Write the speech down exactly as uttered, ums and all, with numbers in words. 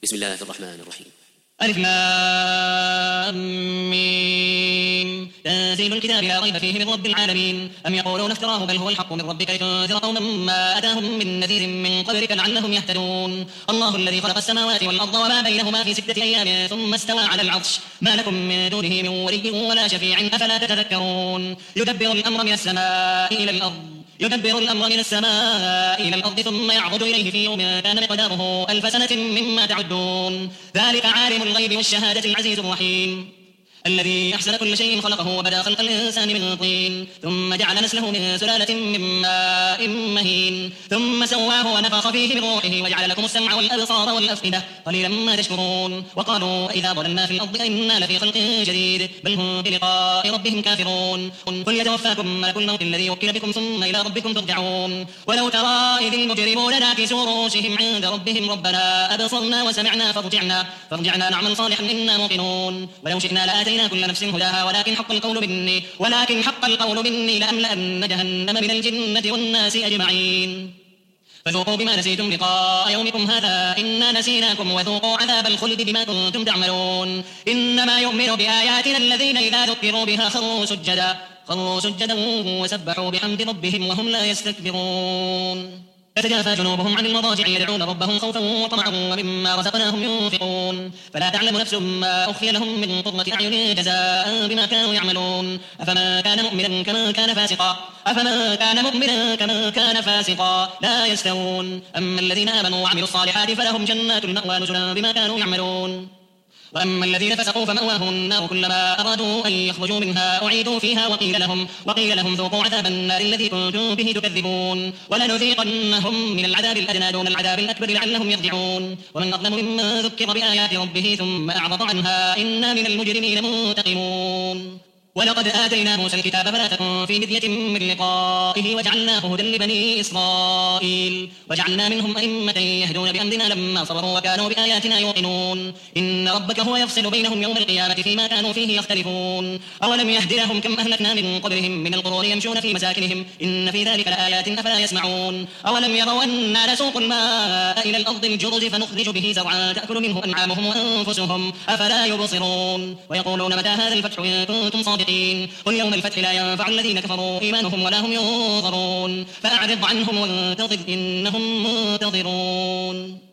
بسم الله الرحمن الرحيم. ألف لام ميم تنزيل الكتاب لا ريب فيه من رب العالمين. أم يقولون افتراه بل هو الحق من ربك لتنذر قوما ما أتاهم من نذير من قبلك لعلهم يهتدون. الله الذي خلق السماوات والأرض وما بينهما في ستة أيام ثم استوى على العرش ما لكم من دونه من ولي ولا شفيع أفلا تتذكرون. يدبر الأمر من السماء إلى الأرض يدبر الأمر من السماء إلى الأرض ثم يعرج إليه في يوم كان مقداره ألف سنة مما تعدون. ذلك عالم الغيب والشهادة العزيز الرحيم الذي أحسن كل شيء خلقه وبدأ خلق الإنسان من طين ثم جعل نسله من سلالة من ماء مهين ثم سواه ونفخ فيه من روحه وجعل لكم السمع والأبصار والأفئدة قليلا ما تشكرون. وقالوا إذا ضللنا في الأرض إنا لفي خلق جديد بل هم بلقاء ربهم كافرون. قل يتوفاكم ملك الموت الذي وكل بكم ثم إلى ربكم ترجعون. ولو ترى إذ المجرمون ناكسوا رؤوسهم عند ربهم ربنا أبصرنا وسمعنا فارجعنا فارجعنا نعمل صالحا إنا موقنون. ولو شئنا لآتينا كل نفس هداها ولكن حق القول مني ولكن حق القول مني لأملأن جهنم من الجنة والناس أجمعين. فذوقوا بما نسيتم لقاء يومكم هذا إنا نسيناكم وذوقوا عذاب الخلد بما كنتم تعملون. إنما يؤمن بآياتنا الذين إذا ذكروا بها خروا سجدا خروا سجدا وسبحوا بحمد ربهم وهم لا يستكبرون. تتجافى جنوبهم عن المضاجع يدعون ربهم خوفا وطمعا ومما رزقناهم ينفقون. فلا تعلم نفس ما أخفي لهم من قرة أعين جزاء بما كانوا يعملون. أفمن كان مؤمنا كمن كان فاسقا أفمن كان مؤمنا كمن كان فاسقا لا يستوون. أما الذين آمنوا وعملوا الصالحات فلهم جنات المأوى نزلا بما كانوا يعملون. وأما الذين فسقوا فمأواهم النار كلما أرادوا أن يخرجوا منها أعيدوا فيها وقيل لهم وقيل لهم ذوقوا عذاب النار الذي كنتم به تكذبون. ولنذيقنهم من العذاب الأدنى دون العذاب الأكبر لعلهم يرجعون. ومن أظلم ممن ذكر بآيات ربه ثم أعرض عنها إنا من المجرمين منتقمون. ولقد آتينا موسى الكتاب فلا تكن في مرية من لقائه وجعلناه هدى لبني إسرائيل وجعلنا منهم أئمة يهدون بأمرنا لما صبروا وكانوا بآياتنا يوقنون. إن ربك هو يفصل بينهم يوم القيامة فيما كانوا فيه يختلفون. أولم يهد لهم كم أهلكنا من قبلهم من القرون يمشون في مساكنهم إن في ذلك لآيات أفلا يسمعون. أولم يروا أنا نسوق الماء إلى الأرض الجرز فنخرج به زرعا تأكل منه أنعامهم وأنفسهم أفلا يبصرون. ويقولون متى هذا الفتح إن كنتم صادقين قل يوم الفتح لا ينفع الذين كفروا إيمانهم ولا هم ينظرون. فأعرض عنهم وانتظر إنهم منتظرون.